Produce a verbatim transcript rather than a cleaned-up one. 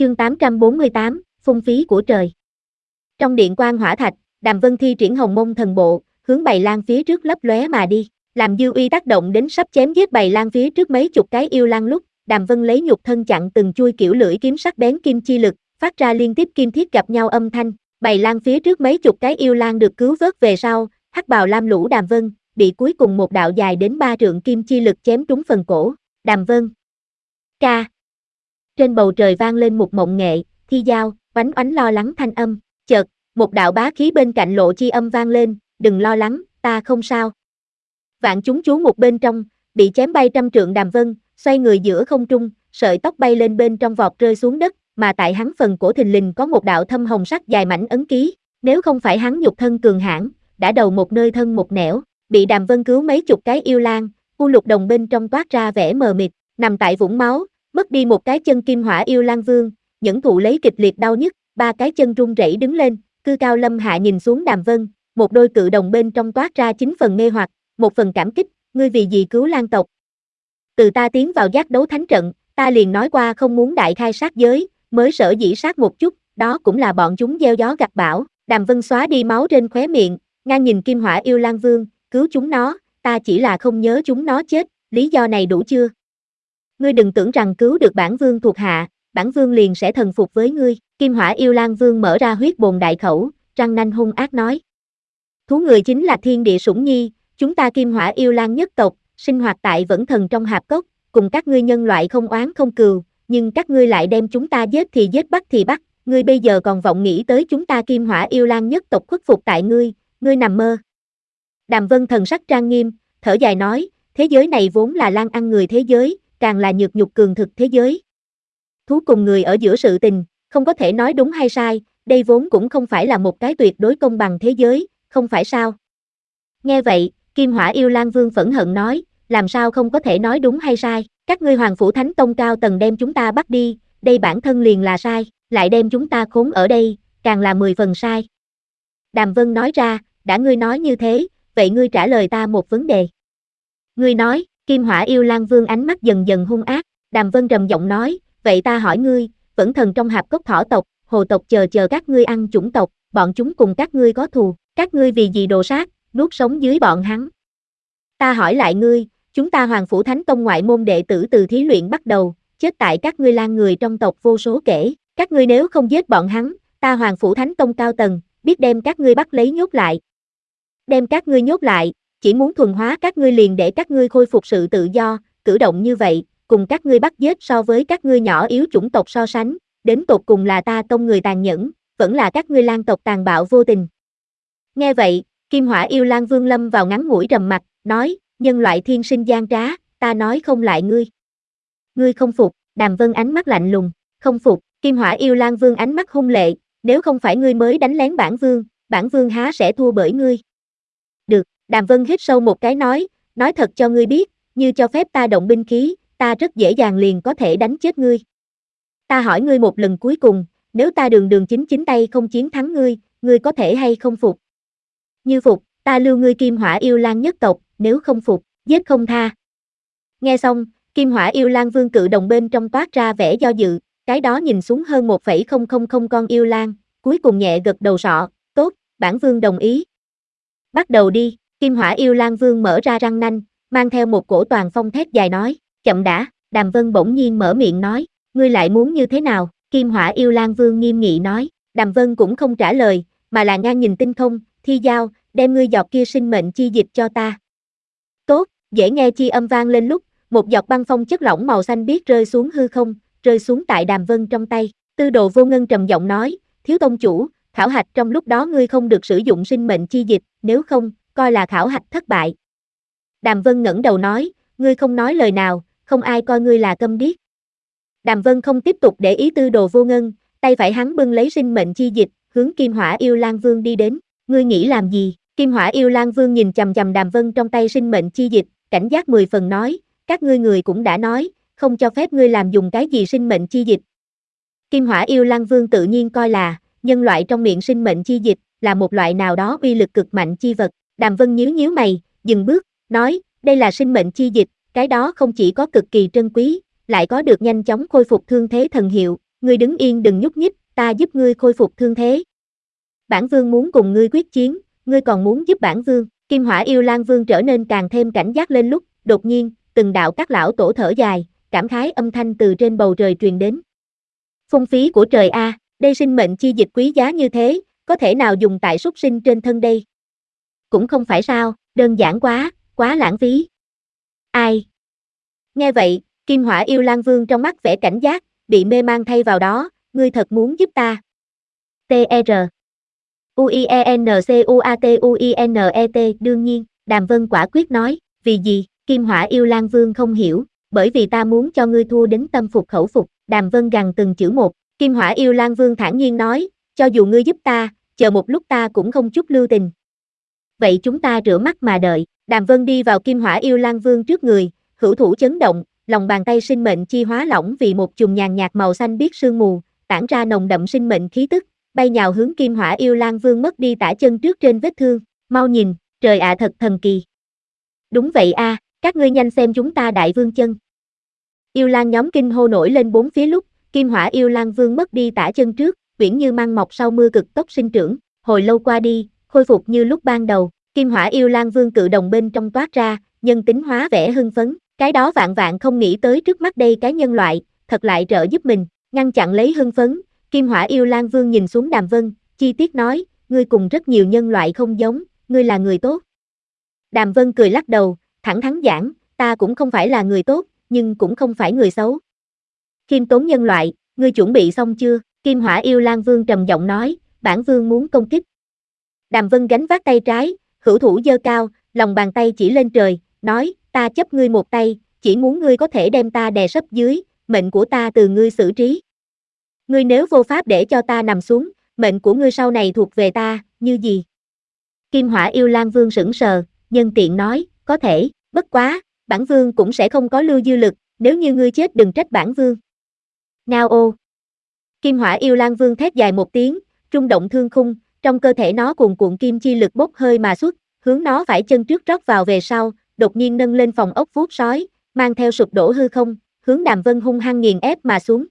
Chương tám trăm bốn mươi tám, phung phí của trời. Trong điện quan hỏa thạch, Đàm Vân thi triển Hồng Mông thần bộ, hướng Bầy Lang phía trước lấp lóe mà đi, làm dư uy tác động đến sắp chém giết Bầy Lang phía trước mấy chục cái yêu lang lúc, Đàm Vân lấy nhục thân chặn từng chui kiểu lưỡi kiếm sắc bén kim chi lực, phát ra liên tiếp kim thiết gặp nhau âm thanh. Bầy Lang phía trước mấy chục cái yêu lang được cứu vớt về sau, hắc bào lam lũ Đàm Vân bị cuối cùng một đạo dài đến ba trượng kim chi lực chém trúng phần cổ. Đàm Vân. Ca. Trên bầu trời vang lên một mộng nghệ, thi giao, oánh oánh lo lắng thanh âm, chợt, một đạo bá khí bên cạnh lộ chi âm vang lên, đừng lo lắng, ta không sao. Vạn chúng chú một bên trong, bị chém bay trăm trượng Đàm Vân, xoay người giữa không trung, sợi tóc bay lên bên trong vọt rơi xuống đất, mà tại hắn phần cổ thình lình có một đạo thâm hồng sắc dài mảnh ấn ký, nếu không phải hắn nhục thân cường hãn, đã đầu một nơi thân một nẻo, bị Đàm Vân cứu mấy chục cái yêu lang, u lục đồng bên trong toát ra vẻ mờ mịt, nằm tại vũng máu, mất đi một cái chân kim hỏa yêu lang vương, nhẫn thụ lấy kịch liệt đau nhức, ba cái chân run rẩy đứng lên, cư cao lâm hạ nhìn xuống Đàm Vân, một đôi cự đồng bên trong toát ra chín phần mê hoặc, một phần cảm kích, ngươi vì gì cứu lang tộc? Từ ta tiến vào giác đấu thánh trận, ta liền nói qua không muốn đại khai sát giới, mới sở dĩ sát một chút, đó cũng là bọn chúng gieo gió gặt bão. Đàm Vân xóa đi máu trên khóe miệng, ngang nhìn kim hỏa yêu lang vương, cứu chúng nó, ta chỉ là không nhớ chúng nó chết, lý do này đủ chưa? Ngươi đừng tưởng rằng cứu được bản vương thuộc hạ, bản vương liền sẽ thần phục với ngươi. Kim hỏa yêu lang vương mở ra huyết bồn đại khẩu, răng nanh hung ác nói. Thú người chính là thiên địa sủng nhi, chúng ta kim hỏa yêu lang nhất tộc, sinh hoạt tại vẫn thần trong hạp cốc, cùng các ngươi nhân loại không oán không cừu, nhưng các ngươi lại đem chúng ta giết thì giết bắt thì bắt, ngươi bây giờ còn vọng nghĩ tới chúng ta kim hỏa yêu lang nhất tộc khuất phục tại ngươi, ngươi nằm mơ. Đàm Vân thần sắc trang nghiêm, thở dài nói, thế giới này vốn là lang ăn người thế giới, càng là nhược nhục cường thực thế giới. Thú cùng người ở giữa sự tình, không có thể nói đúng hay sai, đây vốn cũng không phải là một cái tuyệt đối công bằng thế giới, không phải sao? Nghe vậy, Kim Hỏa Yêu Lang Vương phẫn hận nói, làm sao không có thể nói đúng hay sai, các ngươi Hoàng Phủ Thánh Tông cao tầng đem chúng ta bắt đi, đây bản thân liền là sai, lại đem chúng ta khốn ở đây, càng là mười phần sai. Đàm Vân nói ra, đã ngươi nói như thế, vậy ngươi trả lời ta một vấn đề. Ngươi nói, Kim Hỏa Yêu Lang Vương ánh mắt dần dần hung ác, Đàm Vân trầm giọng nói, vậy ta hỏi ngươi, vẫn thần trong hạp cốc thỏ tộc, hồ tộc chờ chờ các ngươi ăn chủng tộc, bọn chúng cùng các ngươi có thù, các ngươi vì gì đồ sát, nuốt sống dưới bọn hắn. Ta hỏi lại ngươi, chúng ta Hoàng Phủ Thánh Tông ngoại môn đệ tử từ thí luyện bắt đầu, chết tại các ngươi lang người trong tộc vô số kể, các ngươi nếu không giết bọn hắn, ta Hoàng Phủ Thánh Tông cao tầng, biết đem các ngươi bắt lấy nhốt lại. Đem các ngươi nhốt lại, chỉ muốn thuần hóa các ngươi liền để các ngươi khôi phục sự tự do, cử động như vậy, cùng các ngươi bắt giết so với các ngươi nhỏ yếu chủng tộc so sánh, đến tột cùng là ta tông người tàn nhẫn, vẫn là các ngươi lang tộc tàn bạo vô tình. Nghe vậy, Kim Hỏa Yêu Lang Vương lâm vào ngắn ngủi trầm mặc, nói, nhân loại thiên sinh gian trá, ta nói không lại ngươi. Ngươi không phục, Đàm Vân ánh mắt lạnh lùng, không phục, Kim Hỏa Yêu Lang Vương ánh mắt hung lệ, nếu không phải ngươi mới đánh lén bản vương, bản vương há sẽ thua bởi ngươi. Được, Đàm Vân hít sâu một cái nói, nói thật cho ngươi biết, như cho phép ta động binh khí, ta rất dễ dàng liền có thể đánh chết ngươi. Ta hỏi ngươi một lần cuối cùng, nếu ta đường đường chính chính tay không chiến thắng ngươi, ngươi có thể hay không phục? Như phục, ta lưu ngươi Kim Hỏa Yêu Lang nhất tộc, nếu không phục, giết không tha. Nghe xong, Kim Hỏa Yêu Lang Vương cự đồng bên trong toát ra vẻ do dự, cái đó nhìn xuống hơn một phẩy không không không con yêu lang, cuối cùng nhẹ gật đầu sọ, tốt, bản vương đồng ý. Bắt đầu đi, Kim Hỏa Yêu Lang Vương mở ra răng nanh, mang theo một cổ toàn phong thét dài nói, chậm đã, Đàm Vân bỗng nhiên mở miệng nói, ngươi lại muốn như thế nào? Kim Hỏa Yêu Lang Vương nghiêm nghị nói, Đàm Vân cũng không trả lời, mà là ngang nhìn tinh không, thi giao, đem ngươi giọt kia sinh mệnh chi dịch cho ta. Tốt, dễ nghe chi âm vang lên lúc, một giọt băng phong chất lỏng màu xanh biếc rơi xuống hư không, rơi xuống tại Đàm Vân trong tay. Tư Đồ Vô Ngân trầm giọng nói, thiếu tông chủ, khảo hạch trong lúc đó ngươi không được sử dụng sinh mệnh chi dịch, nếu không, coi là khảo hạch thất bại. Đàm Vân ngẩng đầu nói, ngươi không nói lời nào, không ai coi ngươi là câm điếc. Đàm Vân không tiếp tục để ý Tư Đồ Vô Ngân, tay phải hắn bưng lấy sinh mệnh chi dịch, hướng Kim Hỏa Yêu Lang Vương đi đến, ngươi nghĩ làm gì? Kim Hỏa Yêu Lang Vương nhìn chằm chằm Đàm Vân trong tay sinh mệnh chi dịch, cảnh giác mười phần nói, các ngươi người cũng đã nói, không cho phép ngươi làm dùng cái gì sinh mệnh chi dịch. Kim Hỏa Yêu Lang Vương tự nhiên coi là, nhân loại trong miệng sinh mệnh chi dịch, là một loại nào đó uy lực cực mạnh chi vật. Đàm Vân nhíu nhíu mày, dừng bước, nói, đây là sinh mệnh chi dịch, cái đó không chỉ có cực kỳ trân quý, lại có được nhanh chóng khôi phục thương thế thần hiệu, ngươi đứng yên đừng nhúc nhích, ta giúp ngươi khôi phục thương thế. Bản vương muốn cùng ngươi quyết chiến, ngươi còn muốn giúp bản vương. Kim Hỏa Yêu Lang Vương trở nên càng thêm cảnh giác lên lúc, đột nhiên, từng đạo các lão tổ thở dài, cảm khái âm thanh từ trên bầu trời truyền đến. Phung phí của trời a, đây sinh mệnh chi dịch quý giá như thế, có thể nào dùng tại súc sinh trên thân đây? Cũng không phải sao, đơn giản quá, quá lãng phí. Ai? Nghe vậy, Kim Hỏa Yêu Lang Vương trong mắt vẻ cảnh giác, bị mê mang thay vào đó, ngươi thật muốn giúp ta. T R U I E N C U A T U I N E T đương nhiên, Đàm Vân quả quyết nói, vì gì? Kim Hỏa Yêu Lang Vương không hiểu, bởi vì ta muốn cho ngươi thua đến tâm phục khẩu phục. Đàm Vân gằn từng chữ một, Kim Hỏa Yêu Lang Vương thản nhiên nói, cho dù ngươi giúp ta, chờ một lúc ta cũng không chút lưu tình. Vậy chúng ta rửa mắt mà đợi. Đàm Vân đi vào Kim Hỏa Yêu Lang Vương trước người, hữu thủ chấn động, lòng bàn tay sinh mệnh chi hóa lỏng vì một chùm nhàn nhạt màu xanh biếc sương mù, tản ra nồng đậm sinh mệnh khí tức, bay nhào hướng Kim Hỏa Yêu Lang Vương mất đi tả chân trước trên vết thương. Mau nhìn, trời ạ thật thần kỳ. Đúng vậy a, à, các ngươi nhanh xem chúng ta đại vương chân. Yêu Lang nhóm kinh hô nổi lên bốn phía lúc, Kim Hỏa Yêu Lang Vương mất đi tả chân trước, uyển như măng mọc sau mưa cực tốc sinh trưởng, hồi lâu qua đi, khôi phục như lúc ban đầu. Kim Hỏa Yêu Lang Vương cự đồng bên trong toát ra, nhân tính hóa vẻ hưng phấn, cái đó vạn vạn không nghĩ tới trước mắt đây cái nhân loại, thật lại trợ giúp mình, ngăn chặn lấy hưng phấn. Kim Hỏa Yêu Lang Vương nhìn xuống Đàm Vân, chi tiết nói, ngươi cùng rất nhiều nhân loại không giống, ngươi là người tốt. Đàm Vân cười lắc đầu, thẳng thắn giảng, ta cũng không phải là người tốt, nhưng cũng không phải người xấu. Khiêm tốn nhân loại, ngươi chuẩn bị xong chưa? Kim Hỏa Yêu Lang Vương trầm giọng nói, bản vương muốn công kích. Đàm Vân gánh vác tay trái, hữu thủ giơ cao, lòng bàn tay chỉ lên trời, nói, ta chấp ngươi một tay, chỉ muốn ngươi có thể đem ta đè sấp dưới, mệnh của ta từ ngươi xử trí. Ngươi nếu vô pháp để cho ta nằm xuống, mệnh của ngươi sau này thuộc về ta, như gì? Kim Hỏa Yêu Lang Vương sững sờ, nhân tiện nói, có thể, bất quá, bản vương cũng sẽ không có lưu dư lực, nếu như ngươi chết đừng trách bản vương. Ngao ô. Kim Hỏa Yêu Lang Vương thét dài một tiếng, rung động thương khung, trong cơ thể nó cuồn cuộn kim chi lực bốc hơi mà xuất, hướng nó phải chân trước rót vào về sau, đột nhiên nâng lên phòng ốc vuốt sói, mang theo sụp đổ hư không, hướng Đàm Vân hung hăng nghiền ép mà xuống.